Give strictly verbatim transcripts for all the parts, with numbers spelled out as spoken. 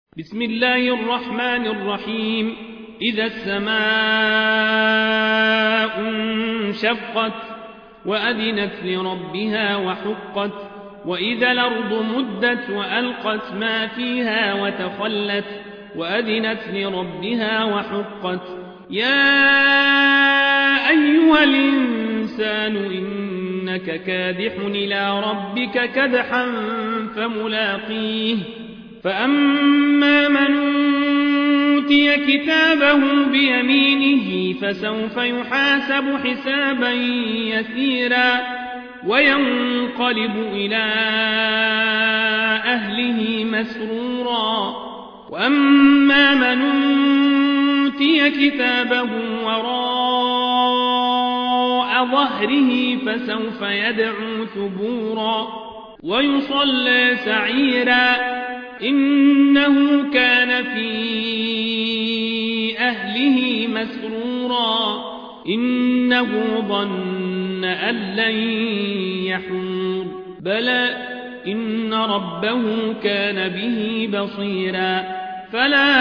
بسم الله الرحمن الرحيم. إذا السماء انشقت وأذنت لربها وحقت وإذا الأرض مدت وألقت ما فيها وتخلت وأذنت لربها وحقت. يا أيها الإنسان إنك كادح إلى ربك كدحا فملاقيه. فأما من أوتي كتابه بيمينه فسوف يحاسب حسابا يسيرا وينقلب إلى أهله مسرورا. وأما من أوتي كتابه وراء ظهره فسوف يدعو ثبورا ويصلى سعيرا إنه كان في أهله مسرورا إنه ظن أن لن يحور بلى إن ربه كان به بصيرا. فلا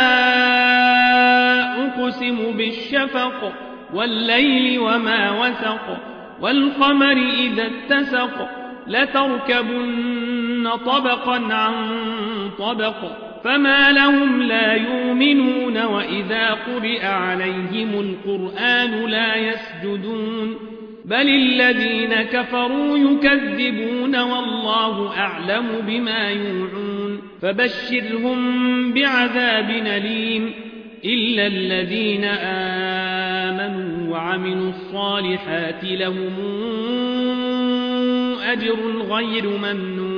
أقسم بالشفق والليل وما وسق والقمر إذا اتسق لتركبن طبقا عن طبق فما لهم لا يؤمنون وإذا قرئ عليهم القرآن لا يسجدون بل الذين كفروا يكذبون والله أعلم بما يوعون. فبشرهم بعذاب أليم إلا الذين آمنوا وعملوا الصالحات لهم أجر غير ممنون.